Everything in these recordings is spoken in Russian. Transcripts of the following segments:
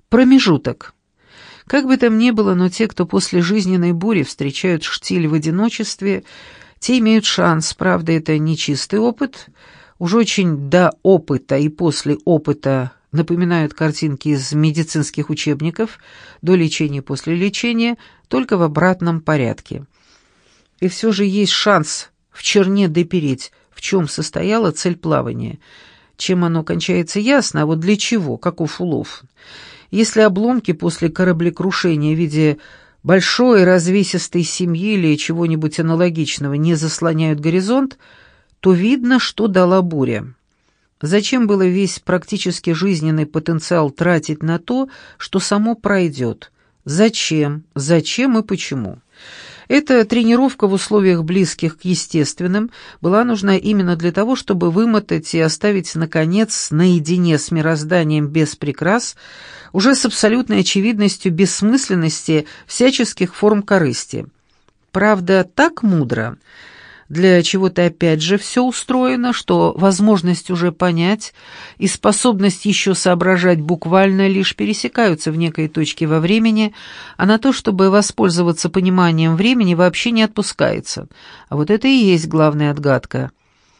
Промежуток. Как бы там ни было, но те, кто после жизненной бури встречают штиль в одиночестве, те имеют шанс. Правда, это не чистый опыт. Уж очень до опыта и после опыта напоминают картинки из медицинских учебников, до лечения и после лечения, только в обратном порядке. И все же есть шанс в черне допереть, в чем состояла цель плавания. Чем оно кончается, ясно, а вот для чего, каков улов. Если обломки после кораблекрушения в виде большой развесистой семьи или чего-нибудь аналогичного не заслоняют горизонт, то видно, что дала буря. Зачем было весь практически жизненный потенциал тратить на то, что само пройдет? Зачем? Зачем и почему? Эта тренировка в условиях близких к естественным была нужна именно для того, чтобы вымотать и оставить, наконец, наедине с мирозданием без прикрас, уже с абсолютной очевидностью бессмысленности всяческих форм корысти. Правда, так мудро. Для чего-то опять же все устроено, что возможность уже понять и способность еще соображать буквально лишь пересекаются в некой точке во времени, а на то, чтобы воспользоваться пониманием времени, вообще не отпускается. А вот это и есть главная отгадка.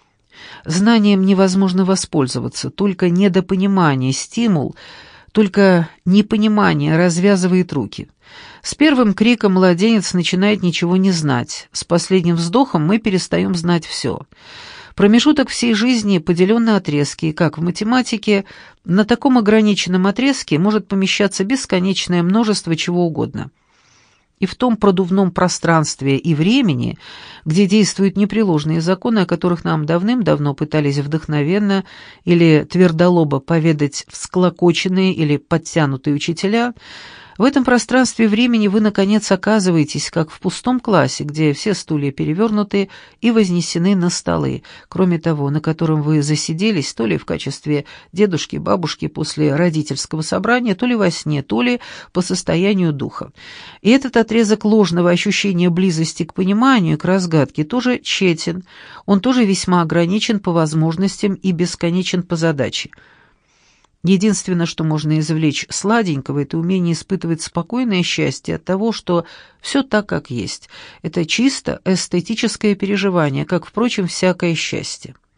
Знанием невозможно воспользоваться, только недопонимание, стимул, только непонимание развязывает руки. С первым криком младенец начинает ничего не знать. С последним вздохом мы перестаем знать все. Промежуток всей жизни поделен на отрезки, и, как в математике, на таком ограниченном отрезке может помещаться бесконечное множество чего угодно. И в том продувном пространстве и времени, где действуют непреложные законы, о которых нам давным-давно пытались вдохновенно или твердолобо поведать всклокоченные или подтянутые учителя, в этом пространстве времени вы, наконец, оказываетесь, как в пустом классе, где все стулья перевернуты и вознесены на столы, кроме того, на котором вы засиделись то ли в качестве дедушки, бабушки после родительского собрания, то ли во сне, то ли по состоянию духа. И этот отрезок ложного ощущения близости к пониманию, к разгадке, тоже тщетен, он тоже весьма ограничен по возможностям и бесконечен по задаче. Единственное, что можно извлечь сладенького, это умение испытывать спокойное счастье от того, что все так, как есть. Это чисто эстетическое переживание, как, впрочем, всякое счастье.